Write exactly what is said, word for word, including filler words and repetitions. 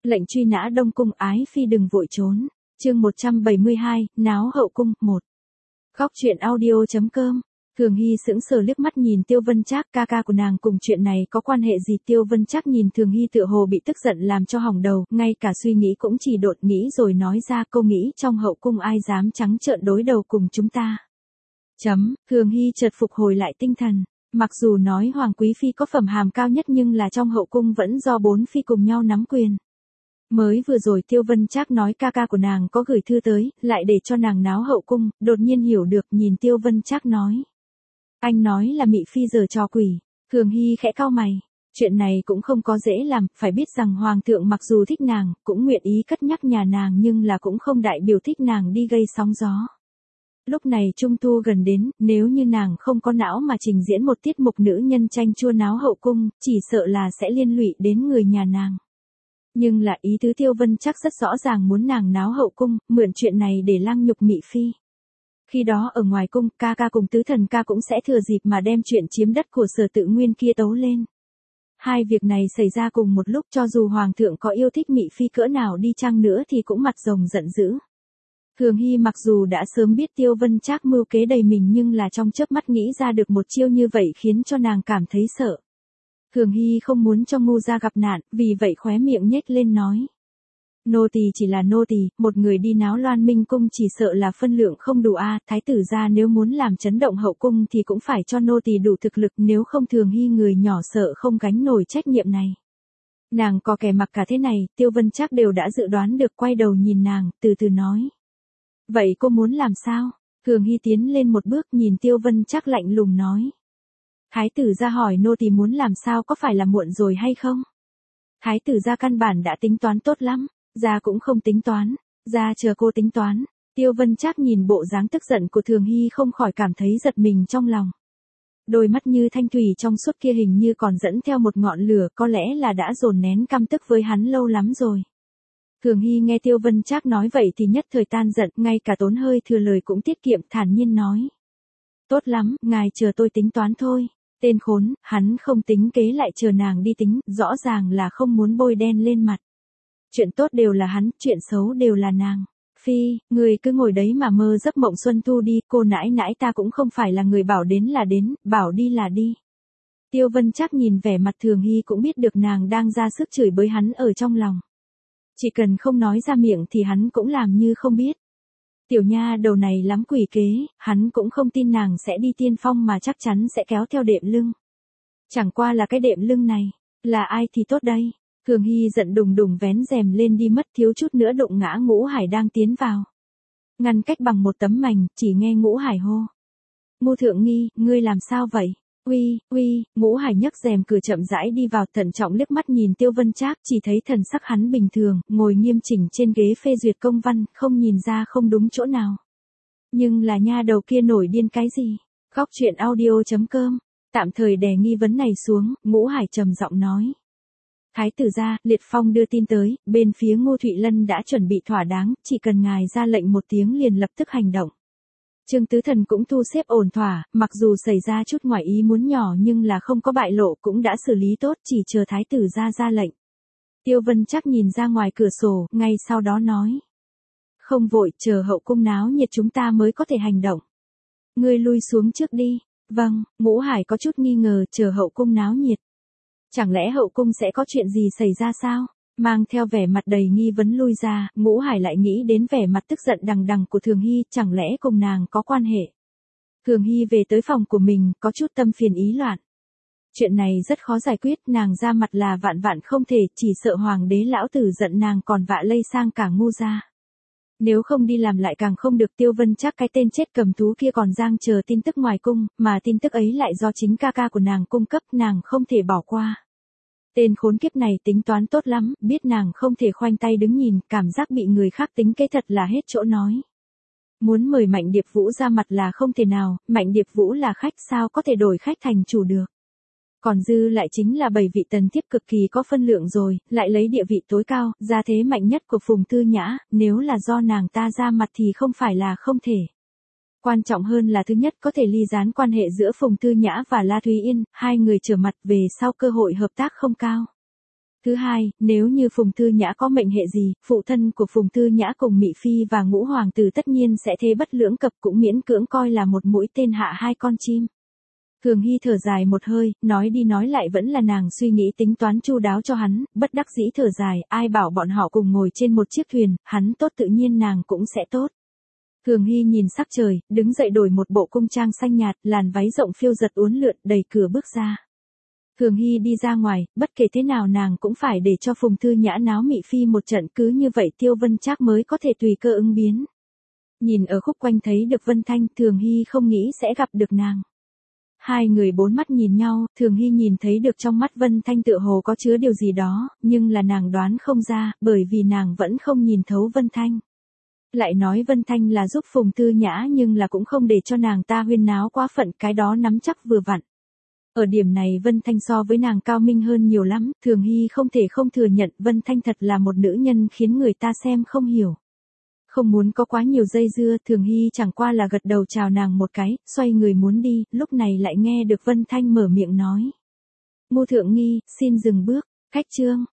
Lệnh truy nã Đông Cung, ái phi đừng vội trốn. Chương một trăm bảy mươi hai, náo hậu cung, một. Góc truyện audio chấm com. Thường Hy sững sờ liếc mắt nhìn Tiêu Vân Trác, ca ca của nàng cùng chuyện này có quan hệ gì? Tiêu Vân Trác nhìn Thường Hy tựa hồ bị tức giận làm cho hỏng đầu, ngay cả suy nghĩ cũng chỉ đột nghĩ rồi nói ra, cô nghĩ trong hậu cung ai dám trắng trợn đối đầu cùng chúng ta. Chấm, Thường Hy chợt phục hồi lại tinh thần. Mặc dù nói Hoàng Quý Phi có phẩm hàm cao nhất nhưng là trong hậu cung vẫn do bốn phi cùng nhau nắm quyền. Mới vừa rồi Tiêu Vân Trác nói ca ca của nàng có gửi thư tới, lại để cho nàng náo hậu cung, đột nhiên hiểu được, nhìn Tiêu Vân Trác nói. Anh nói là Mị Phi giở trò quỷ. Thường Hy khẽ cau mày. Chuyện này cũng không có dễ làm, phải biết rằng Hoàng thượng mặc dù thích nàng, cũng nguyện ý cất nhắc nhà nàng nhưng là cũng không đại biểu thích nàng đi gây sóng gió. Lúc này Trung thu gần đến, nếu như nàng không có não mà trình diễn một tiết mục nữ nhân tranh chua náo hậu cung, chỉ sợ là sẽ liên lụy đến người nhà nàng. Nhưng là ý tứ Tiêu Vân Trác rất rõ ràng muốn nàng náo hậu cung, mượn chuyện này để lang nhục Mị Phi. Khi đó ở ngoài cung, ca ca cùng tứ thần ca cũng sẽ thừa dịp mà đem chuyện chiếm đất của Sở Tự Nguyên kia tấu lên. Hai việc này xảy ra cùng một lúc, cho dù Hoàng thượng có yêu thích Mị Phi cỡ nào đi chăng nữa thì cũng mặt rồng giận dữ. Thường Hy mặc dù đã sớm biết Tiêu Vân Trác mưu kế đầy mình nhưng là trong chớp mắt nghĩ ra được một chiêu như vậy khiến cho nàng cảm thấy sợ. Thường Hy không muốn cho ngu gia gặp nạn, vì vậy khóe miệng nhếch lên nói. Nô tỳ chỉ là nô tỳ, một người đi náo Loan Minh cung chỉ sợ là phân lượng không đủ a, thái tử gia nếu muốn làm chấn động hậu cung thì cũng phải cho nô tỳ đủ thực lực, nếu không Thường Hy người nhỏ sợ không gánh nổi trách nhiệm này. Nàng có kẻ mặc cả thế này, Tiêu Vân Trác đều đã dự đoán được, quay đầu nhìn nàng, từ từ nói. Vậy cô muốn làm sao? Thường Hy tiến lên một bước nhìn Tiêu Vân Trác lạnh lùng nói. Thái tử gia hỏi nô tỳ muốn làm sao, có phải là muộn rồi hay không? Thái tử gia căn bản đã tính toán tốt lắm, gia cũng không tính toán, gia chờ cô tính toán. Tiêu Vân Trác nhìn bộ dáng tức giận của Thường Hy không khỏi cảm thấy giật mình trong lòng. Đôi mắt như thanh thủy trong suốt kia hình như còn dẫn theo một ngọn lửa, có lẽ là đã dồn nén căm tức với hắn lâu lắm rồi. Thường Hy nghe Tiêu Vân Trác nói vậy thì nhất thời tan giận, ngay cả tốn hơi thừa lời cũng tiết kiệm, thản nhiên nói. Tốt lắm, ngài chờ tôi tính toán thôi. Tên khốn, hắn không tính kế lại chờ nàng đi tính, rõ ràng là không muốn bôi đen lên mặt. Chuyện tốt đều là hắn, chuyện xấu đều là nàng. Phi, người cứ ngồi đấy mà mơ giấc mộng xuân thu đi, cô nãi nãi ta cũng không phải là người bảo đến là đến, bảo đi là đi. Tiêu Vân Trác nhìn vẻ mặt Thường Hy cũng biết được nàng đang ra sức chửi bới hắn ở trong lòng. Chỉ cần không nói ra miệng thì hắn cũng làm như không biết. Tiểu nha đầu này lắm quỷ kế, hắn cũng không tin nàng sẽ đi tiên phong mà chắc chắn sẽ kéo theo đệm lưng. Chẳng qua là cái đệm lưng này, là ai thì tốt đây. Thường Hy giận đùng đùng vén rèm lên đi mất, thiếu chút nữa đụng ngã Ngũ Hải đang tiến vào. Ngăn cách bằng một tấm mành, chỉ nghe Ngũ Hải hô. Ngu thượng nghi, ngươi làm sao vậy? Uy, uy, Ngũ Hải nhấc rèm cửa chậm rãi đi vào, thận trọng liếc mắt nhìn Tiêu Vân Trác, chỉ thấy thần sắc hắn bình thường, ngồi nghiêm chỉnh trên ghế phê duyệt công văn, không nhìn ra không đúng chỗ nào. Nhưng là nha đầu kia nổi điên cái gì? Góc truyện audio chấm com. Tạm thời đè nghi vấn này xuống, Ngũ Hải trầm giọng nói. Thái tử gia, Liệt Phong đưa tin tới, bên phía Ngô Thụy Lân đã chuẩn bị thỏa đáng, chỉ cần ngài ra lệnh một tiếng liền lập tức hành động. Trương Tứ Thần cũng thu xếp ổn thỏa, mặc dù xảy ra chút ngoài ý muốn nhỏ nhưng là không có bại lộ, cũng đã xử lý tốt, chỉ chờ thái tử gia ra lệnh. Tiêu Vân Trác nhìn ra ngoài cửa sổ, ngay sau đó nói. Không vội, chờ hậu cung náo nhiệt chúng ta mới có thể hành động. Ngươi lui xuống trước đi. Vâng, Ngũ Hải có chút nghi ngờ, chờ hậu cung náo nhiệt. Chẳng lẽ hậu cung sẽ có chuyện gì xảy ra sao? Mang theo vẻ mặt đầy nghi vấn lui ra, Ngũ Hải lại nghĩ đến vẻ mặt tức giận đằng đằng của Thường Hy, chẳng lẽ cùng nàng có quan hệ. Thường Hy về tới phòng của mình, có chút tâm phiền ý loạn. Chuyện này rất khó giải quyết, nàng ra mặt là vạn vạn không thể, chỉ sợ hoàng đế lão tử giận nàng còn vạ lây sang cả ngu gia. Nếu không đi làm lại càng không được. Tiêu Vân Trác cái tên chết cầm thú kia còn giang chờ tin tức ngoài cung, mà tin tức ấy lại do chính ca ca của nàng cung cấp, nàng không thể bỏ qua. Tên khốn kiếp này tính toán tốt lắm, biết nàng không thể khoanh tay đứng nhìn, cảm giác bị người khác tính kế thật là hết chỗ nói. Muốn mời Mạnh Điệp Vũ ra mặt là không thể nào, Mạnh Điệp Vũ là khách sao có thể đổi khách thành chủ được. Còn dư lại chính là bảy vị tần thiếp cực kỳ có phân lượng rồi, lại lấy địa vị tối cao, gia thế mạnh nhất của Phùng Tư Nhã, nếu là do nàng ta ra mặt thì không phải là không thể. Quan trọng hơn là thứ nhất có thể ly gián quan hệ giữa Phùng Tư Nhã và La Thúy Yên, hai người trở mặt về sau cơ hội hợp tác không cao. Thứ hai, nếu như Phùng Thư Nhã có mệnh hệ gì, phụ thân của Phùng Thư Nhã cùng Mị Phi và Ngũ Hoàng tử tất nhiên sẽ thế bất lưỡng cập, cũng miễn cưỡng coi là một mũi tên hạ hai con chim. Thường Hy thở dài một hơi, nói đi nói lại vẫn là nàng suy nghĩ tính toán chu đáo cho hắn, bất đắc dĩ thở dài, ai bảo bọn họ cùng ngồi trên một chiếc thuyền, hắn tốt tự nhiên nàng cũng sẽ tốt. Thường Hy nhìn sắc trời, đứng dậy đổi một bộ cung trang xanh nhạt, làn váy rộng phiêu giật uốn lượn, đẩy cửa bước ra. Thường Hy đi ra ngoài, bất kể thế nào nàng cũng phải để cho Phùng Thư Nhã náo Mị Phi một trận, cứ như vậy Tiêu Vân Trác mới có thể tùy cơ ứng biến. Nhìn ở khúc quanh thấy được Vân Thanh, Thường Hy không nghĩ sẽ gặp được nàng. Hai người bốn mắt nhìn nhau, Thường Hy nhìn thấy được trong mắt Vân Thanh tựa hồ có chứa điều gì đó, nhưng là nàng đoán không ra, bởi vì nàng vẫn không nhìn thấu Vân Thanh. Lại nói Vân Thanh là giúp Phùng Thư Nhã nhưng là cũng không để cho nàng ta huyên náo quá phận, cái đó nắm chắc vừa vặn. Ở điểm này Vân Thanh so với nàng cao minh hơn nhiều lắm, Thường Hy không thể không thừa nhận Vân Thanh thật là một nữ nhân khiến người ta xem không hiểu. Không muốn có quá nhiều dây dưa, Thường Hy chẳng qua là gật đầu chào nàng một cái, xoay người muốn đi, lúc này lại nghe được Vân Thanh mở miệng nói. Ngô Thượng Nghi, xin dừng bước, khách trương,